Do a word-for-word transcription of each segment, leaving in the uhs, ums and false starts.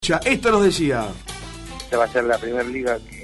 Ya, esto nos decía. Esta va a ser la primera liga que,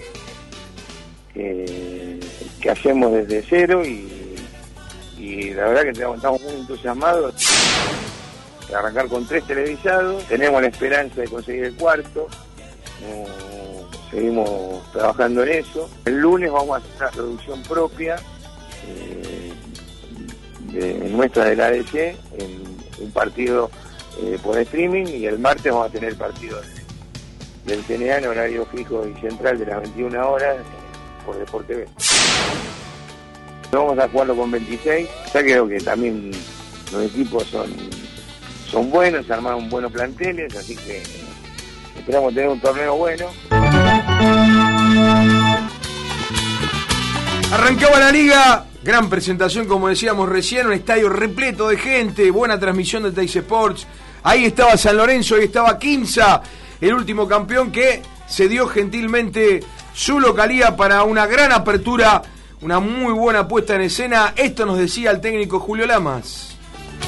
que, que hacemos desde cero y, y la verdad que estamos muy entusiasmados de arrancar con tres televisados. Tenemos la esperanza de conseguir el cuarto. Eh, seguimos trabajando en eso. El lunes vamos a hacer una producción propia eh, de, nuestra de la A D C, en un partido eh, por streaming, y el martes vamos a tener el partido de, del T N A en horario fijo y central de las veintiuna horas eh, por Deporte B. Vamos a jugarlo con veintiséis. Ya creo que también los equipos son, son buenos, se armaron buenos planteles, así que esperamos tener un torneo bueno. Arrancaba la liga, gran presentación como decíamos recién, un estadio repleto de gente, buena transmisión del Teis Sports. Ahí estaba San Lorenzo, ahí estaba Quimsa, el último campeón que se dio gentilmente su localía para una gran apertura, una muy buena puesta en escena. Esto nos decía el técnico Julio Lamas.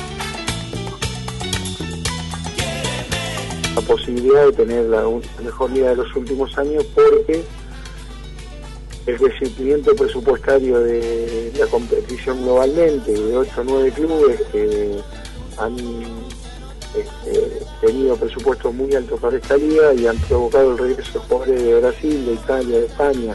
La posibilidad de tener la mejor liga de los últimos años, porque el crecimiento presupuestario de la competición globalmente, de ocho o nueve clubes que han este, tenido presupuestos muy altos para esta liga y han provocado el regreso de jugadores de Brasil, de Italia, de España,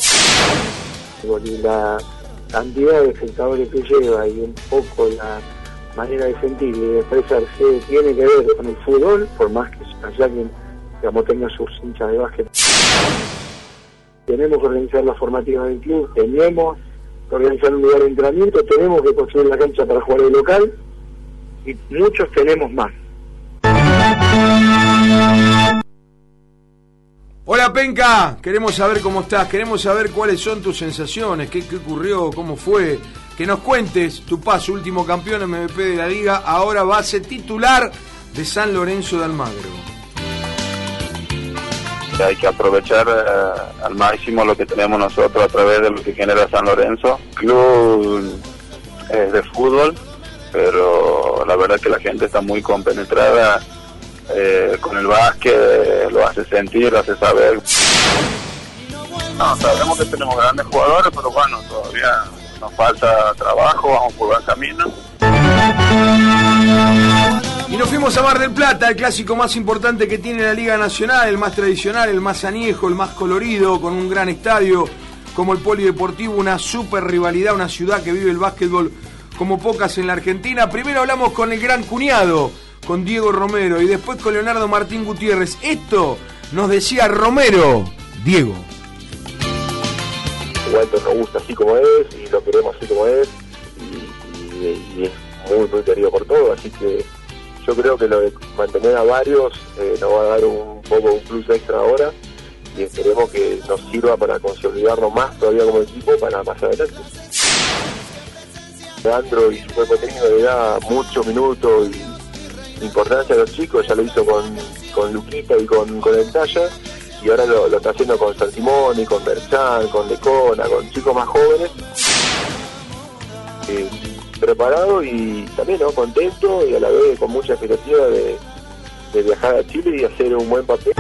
y la cantidad de espectadores que lleva y un poco la manera de sentir y de expresarse tiene que ver con el fútbol, por más que allá quien, digamos, tenga sus hinchas de básquet. Tenemos que organizar la formativa del club, tenemos que organizar un lugar de entrenamiento, tenemos que construir la cancha para jugar de local, y muchos tenemos más. Hola Penca, queremos saber cómo estás, queremos saber cuáles son tus sensaciones, qué, qué ocurrió, cómo fue, que nos cuentes tu paso, último campeón M V P de la liga, ahora base titular de San Lorenzo de Almagro. Hay que aprovechar eh, al máximo lo que tenemos nosotros a través de lo que genera San Lorenzo. El club es de fútbol, pero la verdad que la gente está muy compenetrada eh, con el básquet, lo hace sentir, lo hace saber. No, sabemos que tenemos grandes jugadores, pero bueno, todavía nos falta trabajo, vamos por buen camino. Y nos fuimos a Mar del Plata, el clásico más importante que tiene la Liga Nacional, el más tradicional, el más añejo, el más colorido, con un gran estadio como el Polideportivo, una super rivalidad, una ciudad que vive el básquetbol como pocas en la Argentina. Primero hablamos con el gran cuñado, con Diego Romero, y después con Leonardo Martín Gutiérrez. Esto nos decía Romero. Diego. Walter nos gusta así como es, y lo queremos así como es, y, y, y es muy, muy querido por todos, así que yo creo que lo de mantener a varios eh, nos va a dar un poco un plus extra ahora, y esperemos que nos sirva para consolidarnos más todavía como equipo para más adelante. Leandro y su cuerpo técnico le da muchos minutos y importancia a los chicos, ya lo hizo con, con Luquita y con, con el Talla, y ahora lo, lo está haciendo con San Simón y con Merchan, con Lecona, con chicos más jóvenes. Eh, preparado y también, ¿no?, contento, y a la vez con mucha expectativa de, de viajar a Chile y hacer un buen papel.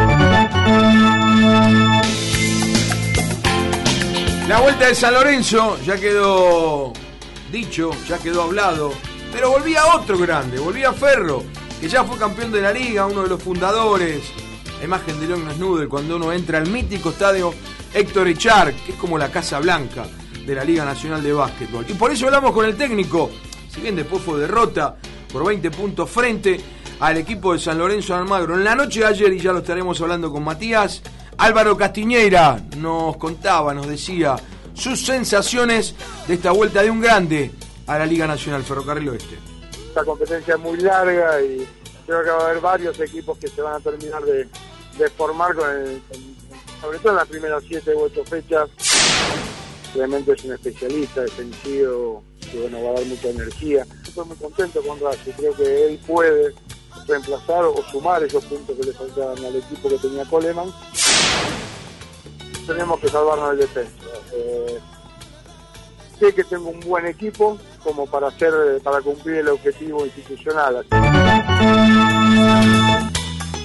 La vuelta de San Lorenzo ya quedó dicho, ya quedó hablado, pero volvía otro grande, volvía Ferro, que ya fue campeón de la liga, uno de los fundadores. La imagen de León Snudel cuando uno entra al mítico estadio Héctor Echar, que es como la Casa Blanca de la Liga Nacional de Básquetbol. Y por eso hablamos con el técnico, si bien después fue derrota por veinte puntos frente al equipo de San Lorenzo de Almagro. En la noche de ayer, y ya lo estaremos hablando con Matías, Álvaro Castiñeira nos contaba, nos decía sus sensaciones de esta vuelta de un grande a la Liga Nacional Ferrocarril Oeste. Esta competencia es muy larga y creo que va a haber varios equipos que se van a terminar de, de formar, con el, con, sobre todo en las primeras siete u ocho fechas. Realmente es un especialista defensivo que, bueno, va a dar mucha energía. Estoy muy contento con Racing, creo que él puede reemplazar o sumar esos puntos que le faltaban al equipo que tenía Coleman. Tenemos que salvarnos del defensa. Eh, sé que tengo un buen equipo como para hacer, para cumplir el objetivo institucional.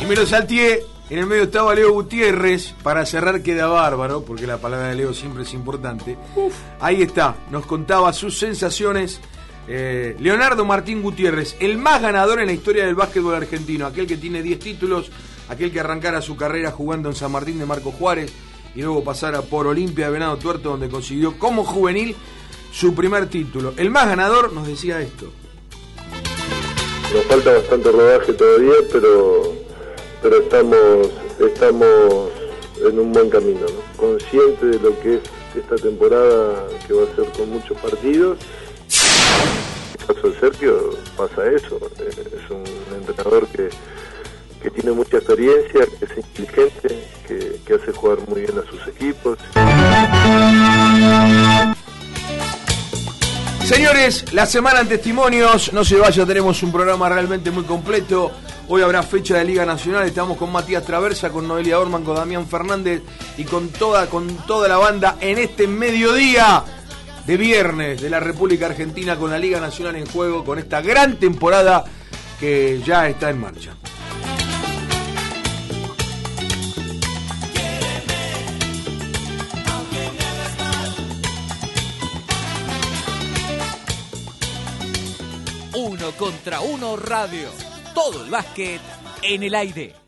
Y me lo salteé. En el medio estaba Leo Gutiérrez. Para cerrar queda bárbaro, porque la palabra de Leo siempre es importante. Uf. Ahí está, nos contaba sus sensaciones. Eh, Leonardo Martín Gutiérrez, el más ganador en la historia del básquetbol argentino. Aquel que tiene diez títulos, aquel que arrancara su carrera jugando en San Martín de Marcos Juárez y luego pasara por Olimpia de Venado Tuerto, donde consiguió como juvenil su primer título. El más ganador nos decía esto. Nos falta bastante rodaje todavía, pero pero estamos estamos en un buen camino, ¿no? Consciente de lo que es esta temporada, que va a ser con muchos partidos. En el caso de Sergio pasa eso, es un entrenador que, que tiene mucha experiencia, que es inteligente, que, que hace jugar muy bien a sus equipos. Señores, la semana en testimonios, no se vaya, tenemos un programa realmente muy completo. Hoy habrá fecha de Liga Nacional, estamos con Matías Traversa, con Noelia Orman, con Damián Fernández y con toda, con toda la banda en este mediodía de viernes de la República Argentina, con la Liga Nacional en juego, con esta gran temporada que ya está en marcha. Uno contra uno radio. Todo el básquet en el aire.